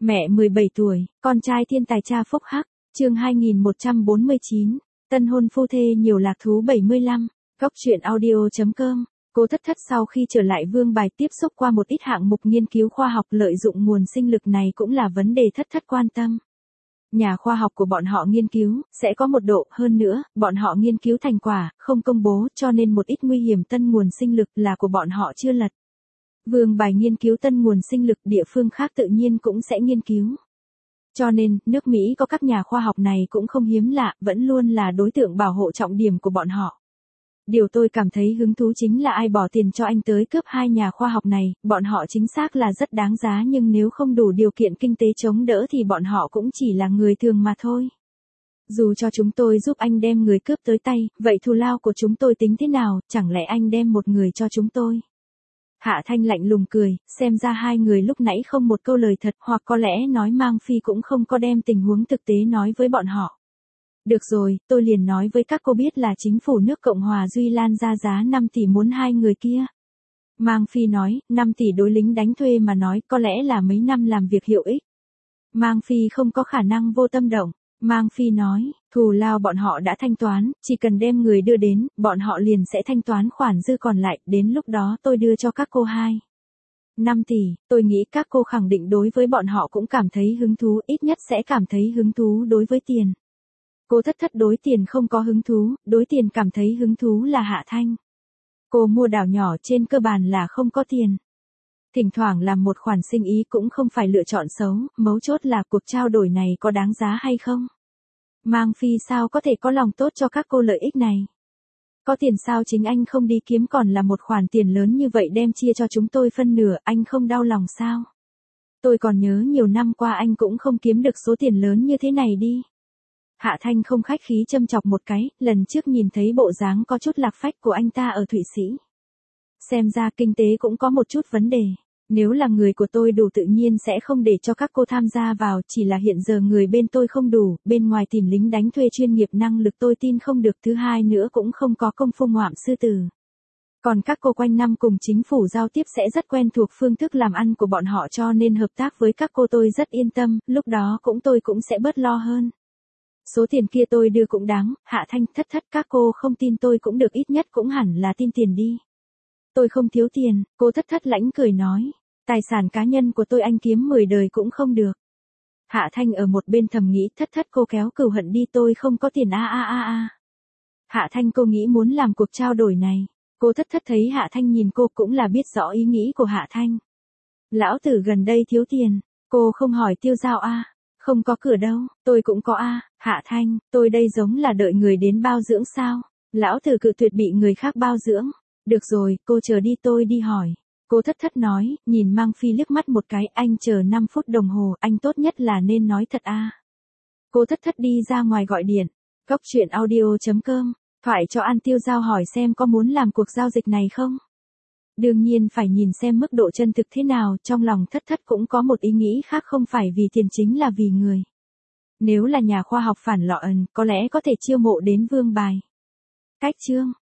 Mẹ 17 tuổi, con trai thiên tài cha phúc hắc, chương 2149, tân hôn phu thê nhiều lạc thú 75, góc truyện audio.com. Cô Thất Thất sau khi trở lại Vương Bài tiếp xúc qua một ít hạng mục nghiên cứu khoa học lợi dụng nguồn sinh lực này cũng là vấn đề Thất Thất quan tâm. Nhà khoa học của bọn họ nghiên cứu, sẽ có một độ, hơn nữa, bọn họ nghiên cứu thành quả, không công bố cho nên một ít nguy hiểm tân nguồn sinh lực là của bọn họ chưa lật. Vương Bài nghiên cứu tân nguồn sinh lực, địa phương khác tự nhiên cũng sẽ nghiên cứu. Cho nên, nước Mỹ có các nhà khoa học này cũng không hiếm lạ, vẫn luôn là đối tượng bảo hộ trọng điểm của bọn họ. Điều tôi cảm thấy hứng thú chính là ai bỏ tiền cho anh tới cướp hai nhà khoa học này, bọn họ chính xác là rất đáng giá nhưng nếu không đủ điều kiện kinh tế chống đỡ thì bọn họ cũng chỉ là người thường mà thôi. Dù cho chúng tôi giúp anh đem người cướp tới tay, vậy thù lao của chúng tôi tính thế nào, chẳng lẽ anh đem một người cho chúng tôi? Hạ Thanh lạnh lùng cười, xem ra hai người lúc nãy không một câu lời thật hoặc có lẽ nói Mang Phi cũng không có đem tình huống thực tế nói với bọn họ. Được rồi, tôi liền nói với các cô biết là chính phủ nước Cộng hòa Duy Lan ra giá 5 tỷ muốn hai người kia. Mang Phi nói, 5 tỷ đối lính đánh thuê mà nói có lẽ là mấy năm làm việc hiệu ích. Mang Phi không có khả năng vô tâm động. Mang Phi nói, thù lao bọn họ đã thanh toán, chỉ cần đem người đưa đến, bọn họ liền sẽ thanh toán khoản dư còn lại, đến lúc đó tôi đưa cho các cô 5 tỷ, tôi nghĩ các cô khẳng định đối với bọn họ cũng cảm thấy hứng thú, ít nhất sẽ cảm thấy hứng thú đối với tiền. Cô Thất Thất đối tiền không có hứng thú, đối tiền cảm thấy hứng thú là Hạ Thanh. Cô mua đảo nhỏ trên cơ bản là không có tiền. Thỉnh thoảng làm một khoản sinh ý cũng không phải lựa chọn xấu, mấu chốt là cuộc trao đổi này có đáng giá hay không. Mang Phi sao có thể có lòng tốt cho các cô lợi ích này. Có tiền sao chính anh không đi kiếm còn là một khoản tiền lớn như vậy đem chia cho chúng tôi phân nửa, anh không đau lòng sao? Tôi còn nhớ nhiều năm qua anh cũng không kiếm được số tiền lớn như thế này đi. Hạ Thanh không khách khí châm chọc một cái, lần trước nhìn thấy bộ dáng có chút lạc phách của anh ta ở Thụy Sĩ. Xem ra kinh tế cũng có một chút vấn đề. Nếu là người của tôi đủ tự nhiên sẽ không để cho các cô tham gia vào, chỉ là hiện giờ người bên tôi không đủ, bên ngoài tìm lính đánh thuê chuyên nghiệp năng lực tôi tin không được, thứ hai nữa cũng không có công phu ngoạm sư tử. Còn các cô quanh năm cùng chính phủ giao tiếp sẽ rất quen thuộc phương thức làm ăn của bọn họ cho nên hợp tác với các cô tôi rất yên tâm, lúc đó tôi cũng sẽ bớt lo hơn. Số tiền kia tôi đưa cũng đáng, Hạ Thanh Thất Thất các cô không tin tôi cũng được ít nhất cũng hẳn là tin tiền đi. Tôi không thiếu tiền, cô Thất Thất lãnh cười nói. Tài sản cá nhân của tôi anh kiếm 10 đời cũng không được. Hạ Thanh ở một bên thầm nghĩ Thất Thất cô kéo cừu hận đi tôi không có tiền a. Hạ Thanh cô nghĩ muốn làm cuộc trao đổi này. Cô Thất Thất thấy Hạ Thanh nhìn cô cũng là biết rõ ý nghĩ của Hạ Thanh. Lão tử gần đây thiếu tiền, cô không hỏi tiêu dao a. Không có cửa đâu, tôi cũng có a. Hạ Thanh, tôi đây giống là đợi người đến bao dưỡng sao? Lão tử cự tuyệt bị người khác bao dưỡng. Được rồi, cô chờ đi tôi đi hỏi. Cô Thất Thất nói, nhìn Mang Phi liếc mắt một cái, anh chờ 5 phút đồng hồ, anh tốt nhất là nên nói thật a. Cô Thất Thất đi ra ngoài gọi điện. Góc truyện audio.com, thoại cho An Tiêu Giao hỏi xem có muốn làm cuộc giao dịch này không? Đương nhiên phải nhìn xem mức độ chân thực thế nào, trong lòng Thất Thất cũng có một ý nghĩ khác không phải vì tiền chính là vì người. Nếu là nhà khoa học phản lọ ẩn, có lẽ có thể chiêu mộ đến Vương Bài. Cách chương